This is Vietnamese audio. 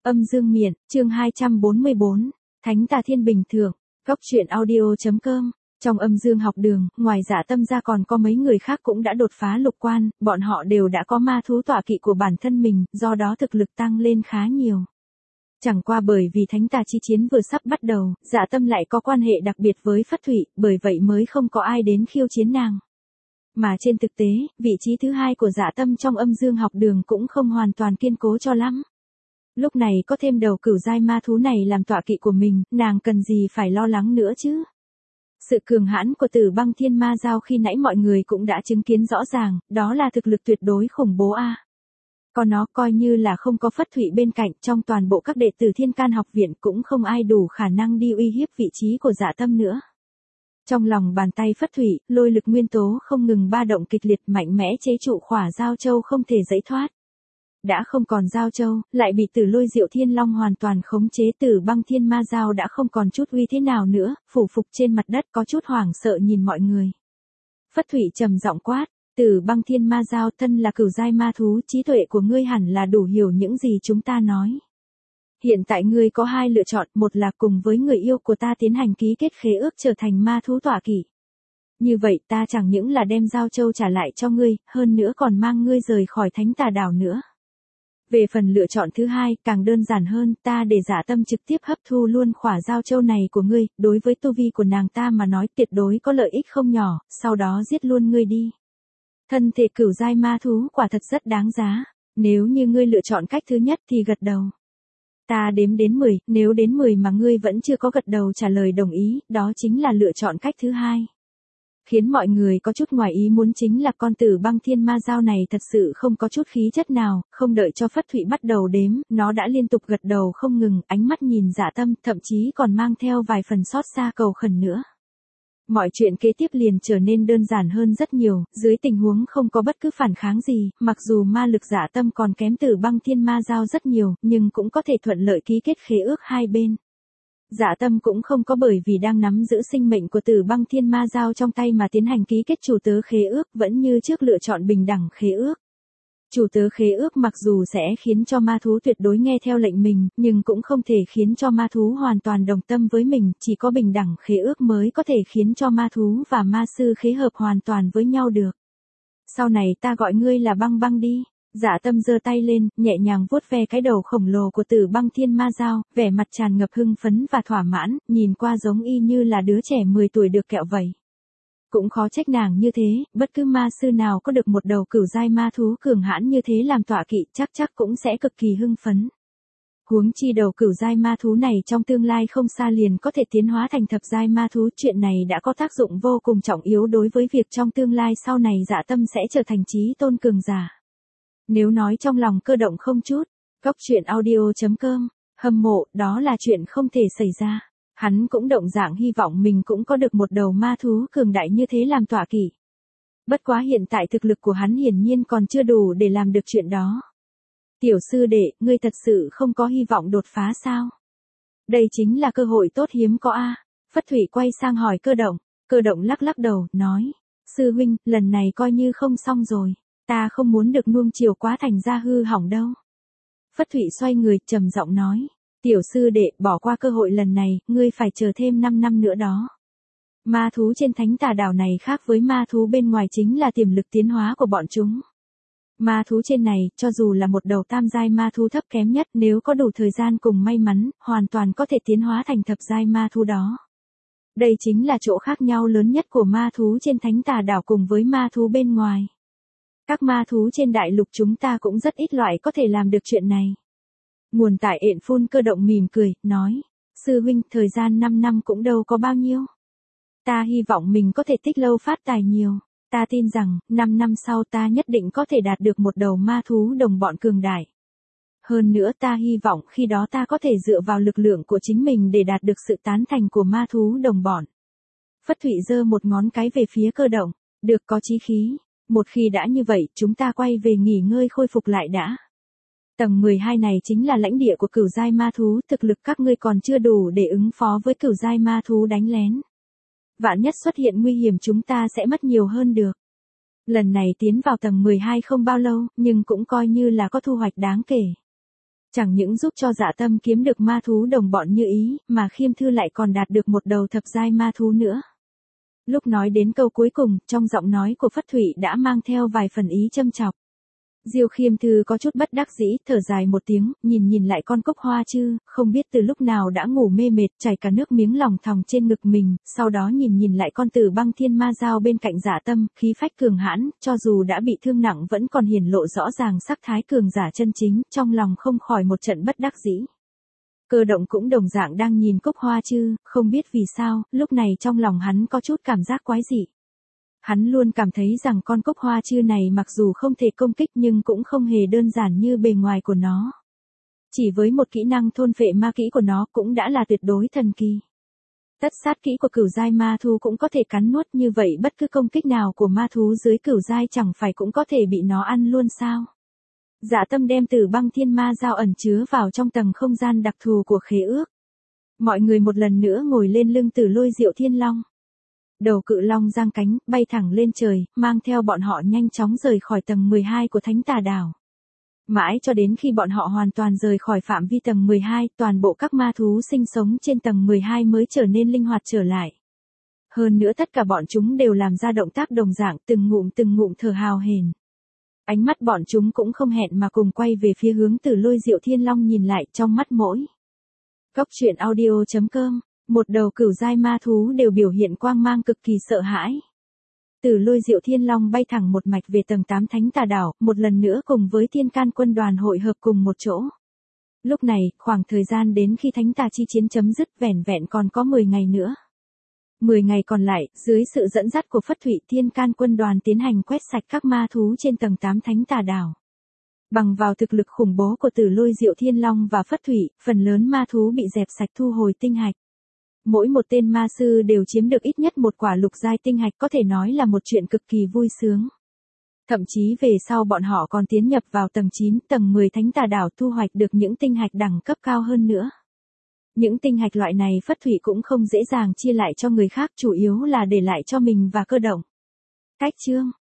Âm dương miện, chương 244, Thánh Tà Thiên Bình Thượng, Góc truyện audio.com. Trong âm dương học đường, ngoài Dạ Tâm ra còn có mấy người khác cũng đã đột phá lục quan, bọn họ đều đã có ma thú tọa kỵ của bản thân mình, do đó thực lực tăng lên khá nhiều. Chẳng qua bởi vì Thánh Tà chi chiến vừa sắp bắt đầu, Dạ Tâm lại có quan hệ đặc biệt với Phất Thụy, bởi vậy mới không có ai đến khiêu chiến nàng. Mà trên thực tế, vị trí thứ hai của Dạ Tâm trong âm dương học đường cũng không hoàn toàn kiên cố cho lắm. Lúc này có thêm đầu cửu giai ma thú này làm tọa kỵ của mình, nàng cần gì phải lo lắng nữa chứ? Sự cường hãn của Tử Băng Thiên Ma Dao khi nãy mọi người cũng đã chứng kiến rõ ràng, đó là thực lực tuyệt đối khủng bố a. Còn nó coi như là không có Phất Thụy bên cạnh, trong toàn bộ các đệ tử Thiên Can học viện cũng không ai đủ khả năng đi uy hiếp vị trí của Dạ Tâm nữa. Trong lòng bàn tay Phất Thụy, lôi lực nguyên tố không ngừng ba động kịch liệt, mạnh mẽ chế trụ khỏa Giao Châu không thể giãy thoát. Đã không còn Giao Châu, lại bị Tử Lôi Diệu Thiên Long hoàn toàn khống chế. Tử Băng Thiên Ma Dao đã không còn chút uy thế nào nữa, phủ phục trên mặt đất có chút hoảng sợ nhìn mọi người. Phất Thụy trầm giọng quát, Tử Băng Thiên Ma Dao, thân là cửu giai ma thú, trí tuệ của ngươi hẳn là đủ hiểu những gì chúng ta nói. Hiện tại ngươi có hai lựa chọn, một là cùng với người yêu của ta tiến hành ký kết khế ước trở thành ma thú tọa kỵ. Như vậy ta chẳng những là đem Giao Châu trả lại cho ngươi, hơn nữa còn mang ngươi rời khỏi Thánh Tà Đảo nữa. Về phần lựa chọn thứ hai, càng đơn giản hơn, ta để Dạ Tâm trực tiếp hấp thu luôn khỏa Giao Châu này của ngươi, đối với tu vi của nàng ta mà nói tuyệt đối có lợi ích không nhỏ, sau đó giết luôn ngươi đi. Thân thể cửu giai ma thú quả thật rất đáng giá, nếu như ngươi lựa chọn cách thứ nhất thì gật đầu. Ta đếm đến 10, nếu đến 10 mà ngươi vẫn chưa có gật đầu trả lời đồng ý, đó chính là lựa chọn cách thứ hai. Khiến mọi người có chút ngoài ý muốn chính là con Tử Băng Thiên Ma Dao này thật sự không có chút khí chất nào, không đợi cho Phất Thụy bắt đầu đếm, nó đã liên tục gật đầu không ngừng, ánh mắt nhìn Dạ Tâm, thậm chí còn mang theo vài phần xót xa cầu khẩn nữa. Mọi chuyện kế tiếp liền trở nên đơn giản hơn rất nhiều, dưới tình huống không có bất cứ phản kháng gì, mặc dù ma lực Dạ Tâm còn kém Tử Băng Thiên Ma Dao rất nhiều, nhưng cũng có thể thuận lợi ký kết khế ước hai bên. Dạ Tâm cũng không có bởi vì đang nắm giữ sinh mệnh của Tử Băng Thiên Ma Dao trong tay mà tiến hành ký kết chủ tớ khế ước, vẫn như trước lựa chọn bình đẳng khế ước. Chủ tớ khế ước mặc dù sẽ khiến cho ma thú tuyệt đối nghe theo lệnh mình, nhưng cũng không thể khiến cho ma thú hoàn toàn đồng tâm với mình, chỉ có bình đẳng khế ước mới có thể khiến cho ma thú và ma sư khế hợp hoàn toàn với nhau được. Sau này ta gọi ngươi là Băng Băng đi. Dạ Tâm giơ tay lên, nhẹ nhàng vuốt ve cái đầu khổng lồ của Tử Băng Thiên Ma Dao, vẻ mặt tràn ngập hưng phấn và thỏa mãn, nhìn qua giống y như là đứa trẻ 10 tuổi được kẹo vậy. Cũng khó trách nàng như thế, bất cứ ma sư nào có được một đầu cửu giai ma thú cường hãn như thế làm tọa kỵ chắc cũng sẽ cực kỳ hưng phấn. Huống chi đầu cửu giai ma thú này trong tương lai không xa liền có thể tiến hóa thành thập giai ma thú, chuyện này đã có tác dụng vô cùng trọng yếu đối với việc trong tương lai sau này Dạ Tâm sẽ trở thành chí tôn cường giả. Nếu nói trong lòng cơ động không chút, Góc truyện audio.com, hâm mộ, đó là chuyện không thể xảy ra. Hắn cũng động dạng hy vọng mình cũng có được một đầu ma thú cường đại như thế làm tọa kỵ. Bất quá hiện tại thực lực của hắn hiển nhiên còn chưa đủ để làm được chuyện đó. Tiểu sư đệ, ngươi thật sự không có hy vọng đột phá sao? Đây chính là cơ hội tốt hiếm có a. Phất Thụy quay sang hỏi Cơ động lắc lắc đầu, nói, sư huynh, lần này coi như không xong rồi. Ta không muốn được nuông chiều quá thành ra hư hỏng đâu. Phất Thụy xoay người, trầm giọng nói, tiểu sư đệ, bỏ qua cơ hội lần này, ngươi phải chờ thêm 5 năm nữa đó. Ma thú trên Thánh Tà Đảo này khác với ma thú bên ngoài chính là tiềm lực tiến hóa của bọn chúng. Ma thú trên này, cho dù là một đầu tam giai ma thú thấp kém nhất, nếu có đủ thời gian cùng may mắn, hoàn toàn có thể tiến hóa thành thập giai ma thú đó. Đây chính là chỗ khác nhau lớn nhất của ma thú trên Thánh Tà Đảo cùng với ma thú bên ngoài. Các ma thú trên đại lục chúng ta cũng rất ít loại có thể làm được chuyện này. Nguồn tại ện phun Cơ động mỉm cười, nói, sư huynh, thời gian 5 năm cũng đâu có bao nhiêu. Ta hy vọng mình có thể tích lâu phát tài nhiều. Ta tin rằng, 5 năm sau ta nhất định có thể đạt được một đầu ma thú đồng bọn cường đại. Hơn nữa ta hy vọng khi đó ta có thể dựa vào lực lượng của chính mình để đạt được sự tán thành của ma thú đồng bọn. Phất Thụy giơ một ngón cái về phía Cơ động, được, có chí khí. Một khi đã như vậy, chúng ta quay về nghỉ ngơi khôi phục lại đã. Tầng 12 này chính là lãnh địa của cửu giai ma thú, thực lực các ngươi còn chưa đủ để ứng phó với cửu giai ma thú đánh lén. Vạn nhất xuất hiện nguy hiểm chúng ta sẽ mất nhiều hơn được. Lần này tiến vào tầng 12 không bao lâu, nhưng cũng coi như là có thu hoạch đáng kể. Chẳng những giúp cho Dạ Tâm kiếm được ma thú đồng bọn như ý, mà Khiêm Thư lại còn đạt được một đầu thập giai ma thú nữa. Lúc nói đến câu cuối cùng, trong giọng nói của Phất Thụy đã mang theo vài phần ý châm chọc. Diêu Khiêm Thư có chút bất đắc dĩ, thở dài một tiếng, nhìn lại con Cốc Hoa Chư, không biết từ lúc nào đã ngủ mê mệt, chảy cả nước miếng lòng thòng trên ngực mình, sau đó nhìn lại con Tử Băng Thiên Ma Dao bên cạnh Dạ Tâm, khí phách cường hãn, cho dù đã bị thương nặng vẫn còn hiển lộ rõ ràng sắc thái cường giả chân chính, trong lòng không khỏi một trận bất đắc dĩ. Cơ Động cũng đồng dạng đang nhìn Cốc Hoa Chư, không biết vì sao, lúc này trong lòng hắn có chút cảm giác quái dị. Hắn luôn cảm thấy rằng con Cốc Hoa Chư này mặc dù không thể công kích nhưng cũng không hề đơn giản như bề ngoài của nó. Chỉ với một kỹ năng thôn phệ ma kỹ của nó cũng đã là tuyệt đối thần kỳ. Tất sát kỹ của cửu giai ma thú cũng có thể cắn nuốt, như vậy bất cứ công kích nào của ma thú dưới cửu giai chẳng phải cũng có thể bị nó ăn luôn sao? Dạ Tâm đem Tử Băng Thiên Ma Dao ẩn chứa vào trong tầng không gian đặc thù của khế ước. Mọi người một lần nữa ngồi lên lưng Tử Lôi Diệu Thiên Long. Đầu cự long giang cánh, bay thẳng lên trời, mang theo bọn họ nhanh chóng rời khỏi tầng 12 của Thánh Tà Đảo. Mãi cho đến khi bọn họ hoàn toàn rời khỏi phạm vi tầng 12, toàn bộ các ma thú sinh sống trên tầng 12 mới trở nên linh hoạt trở lại. Hơn nữa tất cả bọn chúng đều làm ra động tác đồng dạng, từng ngụm thở hào hển. Ánh mắt bọn chúng cũng không hẹn mà cùng quay về phía hướng Tử Lôi Diệu Thiên Long, nhìn lại trong mắt mỗi. Góc truyện audio.com, một đầu cửu giai ma thú đều biểu hiện quang mang cực kỳ sợ hãi. Tử Lôi Diệu Thiên Long bay thẳng một mạch về tầng 8 Thánh Tà Đảo, một lần nữa cùng với Thiên Can quân đoàn hội hợp cùng một chỗ. Lúc này, khoảng thời gian đến khi Thánh Tà chi chiến chấm dứt vẻn vẹn còn có 10 ngày nữa. 10 ngày còn lại, dưới sự dẫn dắt của Phất Thụy, Thiên Can quân đoàn tiến hành quét sạch các ma thú trên tầng 8 Thánh Tà Đảo. Bằng vào thực lực khủng bố của Tử Lôi Diệu Thiên Long và Phất Thụy, phần lớn ma thú bị dẹp sạch, thu hồi tinh hạch. Mỗi một tên ma sư đều chiếm được ít nhất một quả lục giai tinh hạch, có thể nói là một chuyện cực kỳ vui sướng. Thậm chí về sau bọn họ còn tiến nhập vào tầng 9, tầng 10 Thánh Tà Đảo, thu hoạch được những tinh hạch đẳng cấp cao hơn nữa. Những tinh hạch loại này Phất Thụy cũng không dễ dàng chia lại cho người khác, chủ yếu là để lại cho mình và Cơ Động. Cách chương